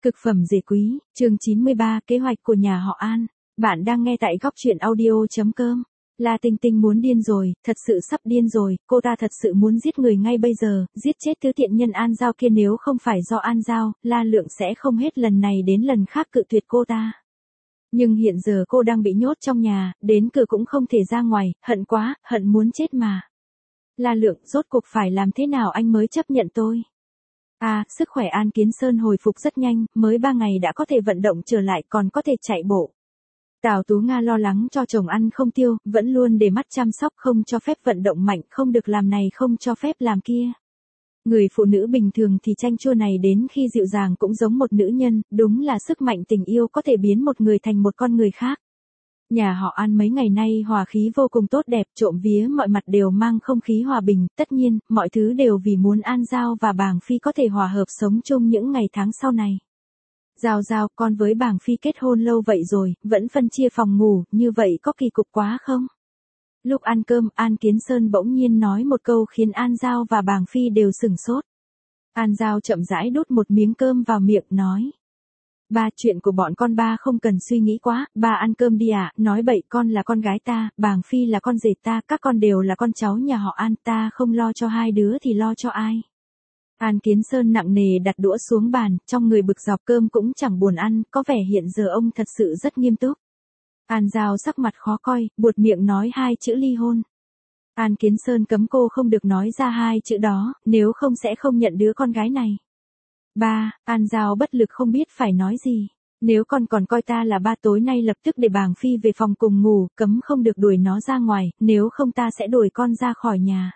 Cực phẩm rể quý, chương 93, kế hoạch của nhà họ An. Bạn đang nghe tại góc truyện audio.com. La Tinh Tinh muốn điên rồi, thật sự sắp điên rồi, cô ta thật sự muốn giết người ngay bây giờ, giết chết thứ tiện nhân An Giao kia, nếu không phải do An Giao, La Lượng sẽ không hết lần này đến lần khác cự tuyệt cô ta. Nhưng hiện giờ cô đang bị nhốt trong nhà, đến cửa cũng không thể ra ngoài, hận quá, hận muốn chết mà. La Lượng, rốt cuộc phải làm thế nào anh mới chấp nhận tôi? Sức khỏe An Kiến Sơn hồi phục rất nhanh, mới 3 ngày đã có thể vận động trở lại, còn có thể chạy bộ. Tào Tú Nga lo lắng cho chồng ăn không tiêu, vẫn luôn để mắt chăm sóc, không cho phép vận động mạnh, không được làm này không cho phép làm kia. Người phụ nữ bình thường thì chanh chua này đến khi dịu dàng cũng giống một nữ nhân, đúng là sức mạnh tình yêu có thể biến một người thành một con người khác. Nhà họ An mấy ngày nay hòa khí vô cùng tốt đẹp, trộm vía mọi mặt đều mang không khí hòa bình, tất nhiên, mọi thứ đều vì muốn An Giao và Bàng Phi có thể hòa hợp sống chung những ngày tháng sau này. Giao, con với Bàng Phi kết hôn lâu vậy rồi, vẫn phân chia phòng ngủ, như vậy có kỳ cục quá không? Lúc ăn cơm, An Kiến Sơn bỗng nhiên nói một câu khiến An Giao và Bàng Phi đều sửng sốt. An Giao chậm rãi đút một miếng cơm vào miệng, nói. Ba, chuyện của bọn con ba không cần suy nghĩ quá, ba ăn cơm đi ạ. Nói bậy, con là con gái ta, Bàng Phi là con rể ta, các con đều là con cháu nhà họ An, ta không lo cho hai đứa thì lo cho ai? An Kiến Sơn nặng nề đặt đũa xuống bàn, trong người bực dọc, cơm cũng chẳng buồn ăn, có vẻ hiện giờ ông thật sự rất nghiêm túc. An Giao sắc mặt khó coi, buột miệng nói 2 chữ ly hôn. An Kiến Sơn cấm cô không được nói ra 2 chữ đó, nếu không sẽ không nhận đứa con gái này. Ba, An Giao bất lực không biết phải nói gì. Nếu con còn coi ta là ba, tối nay lập tức để Bàng Phi về phòng cùng ngủ, cấm không được đuổi nó ra ngoài, nếu không ta sẽ đuổi con ra khỏi nhà.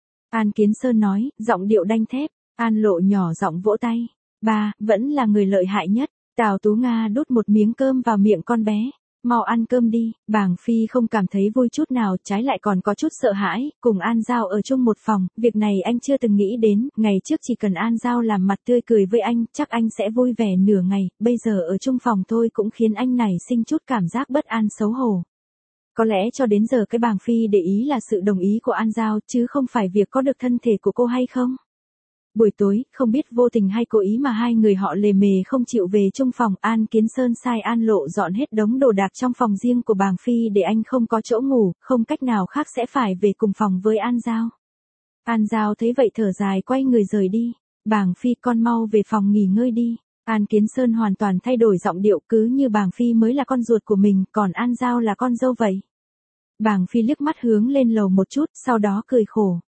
An Kiến Sơn nói, giọng điệu đanh thép. An Lộ nhỏ giọng vỗ tay. Ba, vẫn là người lợi hại nhất. Tào Tú Nga đút một miếng cơm vào miệng con bé. Mau ăn cơm đi. Bàng Phi không cảm thấy vui chút nào, trái lại còn có chút sợ hãi, cùng An Giao ở chung một phòng, việc này anh chưa từng nghĩ đến, ngày trước chỉ cần An Giao làm mặt tươi cười với anh, chắc anh sẽ vui vẻ nửa ngày, bây giờ ở chung phòng thôi cũng khiến anh nảy sinh chút cảm giác bất an xấu hổ. Có lẽ cho đến giờ cái Bàng Phi để ý là sự đồng ý của An Giao, chứ không phải việc có được thân thể của cô hay không. Buổi tối, không biết vô tình hay cố ý mà hai người họ lề mề không chịu về chung phòng, An Kiến Sơn sai An Lộ dọn hết đống đồ đạc trong phòng riêng của Bàng Phi để anh không có chỗ ngủ, không cách nào khác sẽ phải về cùng phòng với An Giao. An Giao thấy vậy thở dài quay người rời đi. Bàng Phi, con mau về phòng nghỉ ngơi đi. An Kiến Sơn hoàn toàn thay đổi giọng điệu, cứ như Bàng Phi mới là con ruột của mình, còn An Giao là con dâu vậy. Bàng Phi liếc mắt hướng lên lầu một chút, sau đó cười khổ.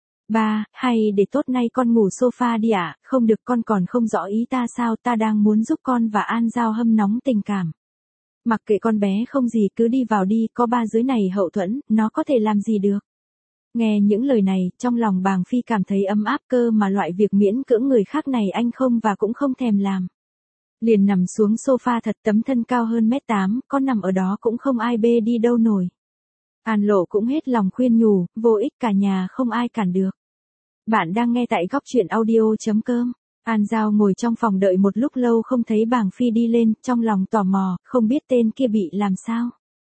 Ba, hay để tốt nay con ngủ sofa đi ạ, không được, con còn không rõ ý ta sao, ta đang muốn giúp con và An Giao hâm nóng tình cảm. Mặc kệ con bé không gì, cứ đi vào đi, có ba dưới này hậu thuẫn, nó có thể làm gì được. Nghe những lời này, trong lòng Bàng Phi cảm thấy ấm áp, cơ mà loại việc miễn cưỡng người khác này anh không và cũng không thèm làm. Liền nằm xuống sofa thật, tấm thân cao hơn 1m8, có nằm ở đó cũng không ai bê đi đâu nổi. An Lộ cũng hết lòng khuyên nhủ, vô ích, cả nhà không ai cản được. Bạn đang nghe tại góc truyện audio.com. An Giao ngồi trong phòng đợi một lúc lâu không thấy Bàng Phi đi lên, trong lòng tò mò, không biết tên kia bị làm sao.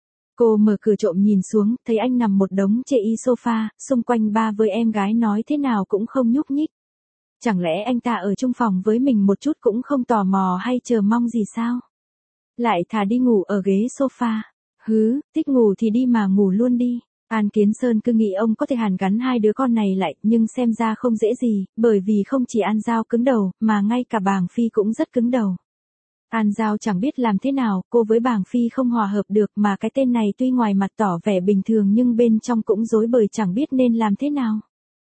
Cô mở cửa trộm nhìn xuống, thấy anh nằm một đống chệ y sofa, xung quanh ba với em gái nói thế nào cũng không nhúc nhích. Chẳng lẽ anh ta ở chung phòng với mình một chút cũng không tò mò hay chờ mong gì sao? Lại thà đi ngủ ở ghế sofa. Hứ, thích ngủ thì đi mà ngủ luôn đi. An Kiến Sơn cứ nghĩ ông có thể hàn gắn hai đứa con này lại, nhưng xem ra không dễ gì, bởi vì không chỉ An Giao cứng đầu, mà ngay cả Bàng Phi cũng rất cứng đầu. An Giao chẳng biết làm thế nào, cô với Bàng Phi không hòa hợp được, mà cái tên này tuy ngoài mặt tỏ vẻ bình thường nhưng bên trong cũng rối bời, chẳng biết nên làm thế nào.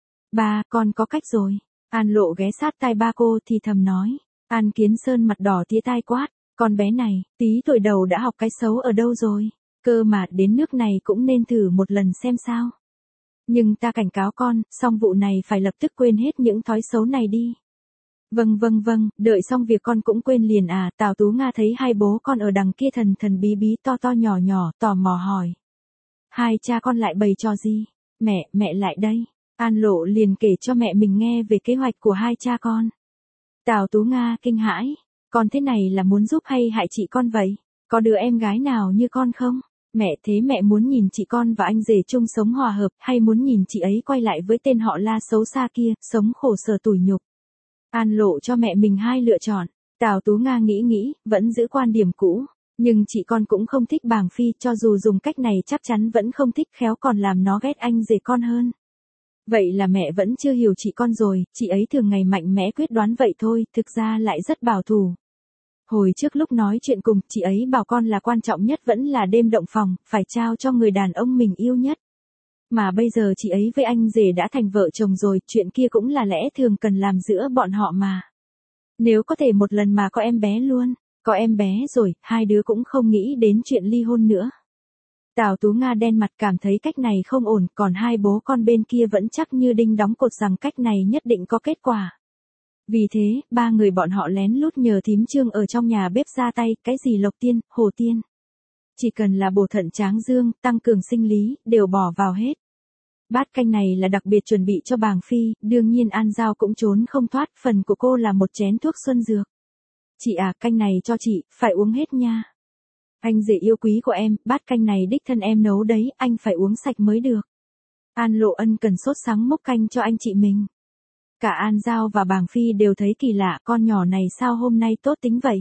Ba, con có cách rồi. An Lộ ghé sát tai ba cô thì thầm nói. An Kiến Sơn mặt đỏ tía tai quát, con bé này, tí tuổi đầu đã học cái xấu ở đâu rồi? Cơ mà đến nước này cũng nên thử một lần xem sao. Nhưng ta cảnh cáo con, xong vụ này phải lập tức quên hết những thói xấu này đi. Vâng, đợi xong việc con cũng quên liền à? Tào Tú Nga thấy hai bố con ở đằng kia thần thần bí bí, to to nhỏ nhỏ, tò mò hỏi. Hai cha con lại bày trò gì? Mẹ lại đây. An Lộ liền kể cho mẹ mình nghe về kế hoạch của hai cha con. Tào Tú Nga kinh hãi. Con thế này là muốn giúp hay hại chị con vậy? Có đứa em gái nào như con không? Mẹ, thế mẹ muốn nhìn chị con và anh rể chung sống hòa hợp, hay muốn nhìn chị ấy quay lại với tên họ La xấu xa kia, sống khổ sở tủi nhục? An Lộ cho mẹ mình hai lựa chọn. Tào Tú Nga nghĩ, vẫn giữ quan điểm cũ. Nhưng chị con cũng không thích Bàng Phi, cho dù dùng cách này chắc chắn vẫn không thích, khéo còn làm nó ghét anh rể con hơn. Vậy là mẹ vẫn chưa hiểu chị con rồi, chị ấy thường ngày mạnh mẽ quyết đoán vậy thôi, thực ra lại rất bảo thủ. Hồi trước lúc nói chuyện cùng, chị ấy bảo con là quan trọng nhất vẫn là đêm động phòng, phải trao cho người đàn ông mình yêu nhất. Mà bây giờ chị ấy với anh rể đã thành vợ chồng rồi, chuyện kia cũng là lẽ thường cần làm giữa bọn họ mà. Nếu có thể một lần mà có em bé luôn, có em bé rồi, hai đứa cũng không nghĩ đến chuyện ly hôn nữa. Tào Tú Nga đen mặt cảm thấy cách này không ổn, còn hai bố con bên kia vẫn chắc như đinh đóng cột rằng cách này nhất định có kết quả. Vì thế, ba người bọn họ lén lút nhờ thím Trương ở trong nhà bếp ra tay, cái gì lộc tiên, hồ tiên. Chỉ cần là bổ thận tráng dương, tăng cường sinh lý, đều bỏ vào hết. Bát canh này là đặc biệt chuẩn bị cho Bàng Phi, đương nhiên An Giao cũng trốn không thoát, phần của cô là một chén thuốc xuân dược. Chị à, canh này cho chị, phải uống hết nha. Anh rể yêu quý của em, bát canh này đích thân em nấu đấy, anh phải uống sạch mới được. An Lộ Ân cần sốt sắng múc canh cho anh chị mình. Cả An Giao và Bàng Phi đều thấy kỳ lạ, con nhỏ này sao hôm nay tốt tính vậy.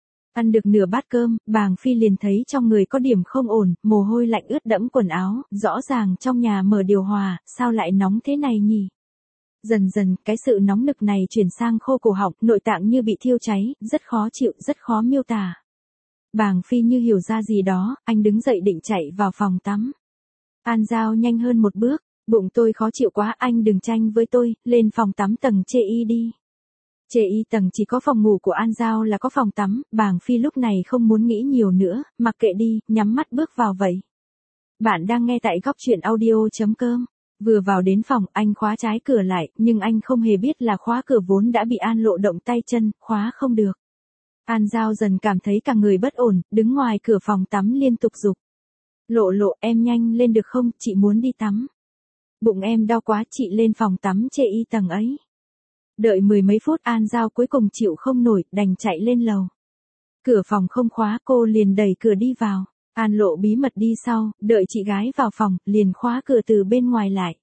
Ăn được nửa bát cơm, Bàng Phi liền thấy trong người có điểm không ổn, mồ hôi lạnh ướt đẫm quần áo, rõ ràng trong nhà mở điều hòa, sao lại nóng thế này nhỉ? Dần dần, cái sự nóng nực này chuyển sang khô cổ họng, nội tạng như bị thiêu cháy, rất khó chịu, rất khó miêu tả. Bàng Phi như hiểu ra gì đó, anh đứng dậy định chạy vào phòng tắm. An Giao nhanh hơn một bước, bụng tôi khó chịu quá, anh đừng tranh với tôi, lên phòng tắm tầng chê y đi. Chê y tầng chỉ có phòng ngủ của An Giao là có phòng tắm, Bàng Phi lúc này không muốn nghĩ nhiều nữa, mặc kệ đi, nhắm mắt bước vào vậy. Bạn đang nghe tại góc truyện audio.com. Vừa vào đến phòng, anh khóa trái cửa lại, nhưng anh không hề biết là khóa cửa vốn đã bị An Lộ động tay chân, khóa không được. An Giao dần cảm thấy cả người bất ổn, đứng ngoài cửa phòng tắm liên tục giục. Lộ Lộ, em nhanh lên được không, chị muốn đi tắm. Bụng em đau quá, chị lên phòng tắm chê y tầng ấy. Đợi mười mấy phút An Giao cuối cùng chịu không nổi, đành chạy lên lầu. Cửa phòng không khóa, cô liền đẩy cửa đi vào. An Lộ bí mật đi sau, đợi chị gái vào phòng, liền khóa cửa từ bên ngoài lại.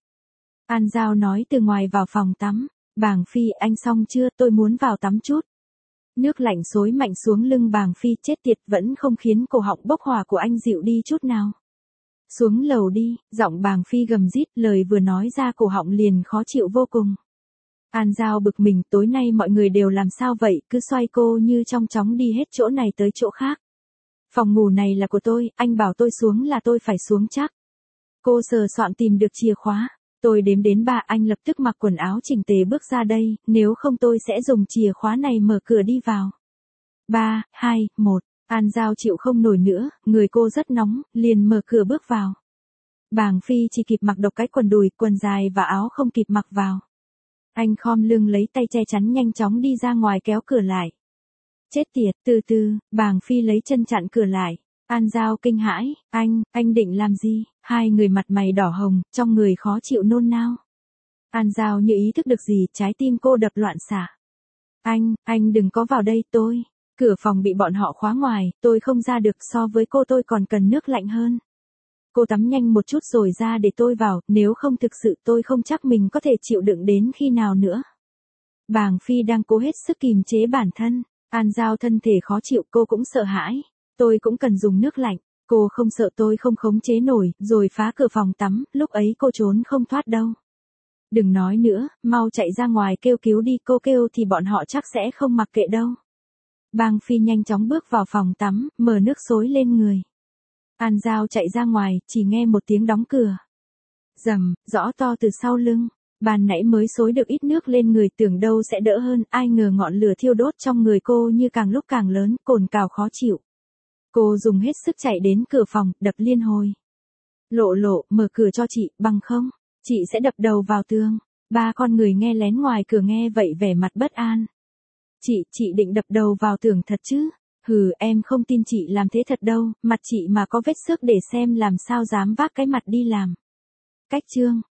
An Giao nói từ ngoài vào phòng tắm. Bàng Phi, anh xong chưa, tôi muốn vào tắm chút. Nước lạnh xối mạnh xuống lưng Bàng Phi, chết tiệt, vẫn không khiến cổ họng bốc hỏa của anh dịu đi chút nào. Xuống lầu đi, giọng Bàng Phi gầm rít, lời vừa nói ra cổ họng liền khó chịu vô cùng. An Giao bực mình, tối nay mọi người đều làm sao vậy, cứ xoay cô như trong chóng đi hết chỗ này tới chỗ khác. Phòng ngủ này là của tôi, anh bảo tôi xuống là tôi phải xuống chắc. Cô sờ soạn tìm được chìa khóa. Tôi đếm đến 3, anh lập tức mặc quần áo chỉnh tề bước ra đây, nếu không tôi sẽ dùng chìa khóa này mở cửa đi vào. 3, 2, 1, An Giao chịu không nổi nữa, người cô rất nóng, liền mở cửa bước vào. Bàng Phi chỉ kịp mặc độc cái quần đùi, quần dài và áo không kịp mặc vào. Anh khom lưng lấy tay che chắn nhanh chóng đi ra ngoài kéo cửa lại. Chết tiệt, từ từ, Bàng Phi lấy chân chặn cửa lại. An Giao kinh hãi, anh định làm gì? Hai người mặt mày đỏ hồng, trong người khó chịu nôn nao. An Giao như ý thức được gì, trái tim cô đập loạn xạ. Anh đừng có vào đây, cửa phòng bị bọn họ khóa ngoài, tôi không ra được, so với cô tôi còn cần nước lạnh hơn. Cô tắm nhanh một chút rồi ra để tôi vào, nếu không thực sự tôi không chắc mình có thể chịu đựng đến khi nào nữa. Bàng Phi đang cố hết sức kìm chế bản thân. An Giao thân thể khó chịu, cô cũng sợ hãi. Tôi cũng cần dùng nước lạnh. Cô không sợ tôi không khống chế nổi, rồi phá cửa phòng tắm, lúc ấy cô trốn không thoát đâu. Đừng nói nữa, mau chạy ra ngoài kêu cứu đi, cô kêu thì bọn họ chắc sẽ không mặc kệ đâu. Bàng Phi nhanh chóng bước vào phòng tắm, mở nước xối lên người. An Giao chạy ra ngoài, chỉ nghe một tiếng đóng cửa. Rầm, rõ to từ sau lưng. Ban nãy mới xối được ít nước lên người tưởng đâu sẽ đỡ hơn, ai ngờ ngọn lửa thiêu đốt trong người cô như càng lúc càng lớn, cồn cào khó chịu. Cô dùng hết sức chạy đến cửa phòng, đập liên hồi. Lộ Lộ, mở cửa cho chị, bằng không, chị sẽ đập đầu vào tường. Ba con người nghe lén ngoài cửa nghe vậy vẻ mặt bất an. Chị định đập đầu vào tường thật chứ? Hừ, em không tin chị làm thế thật đâu, mặt chị mà có vết xước để xem làm sao dám vác cái mặt đi làm. Cách chương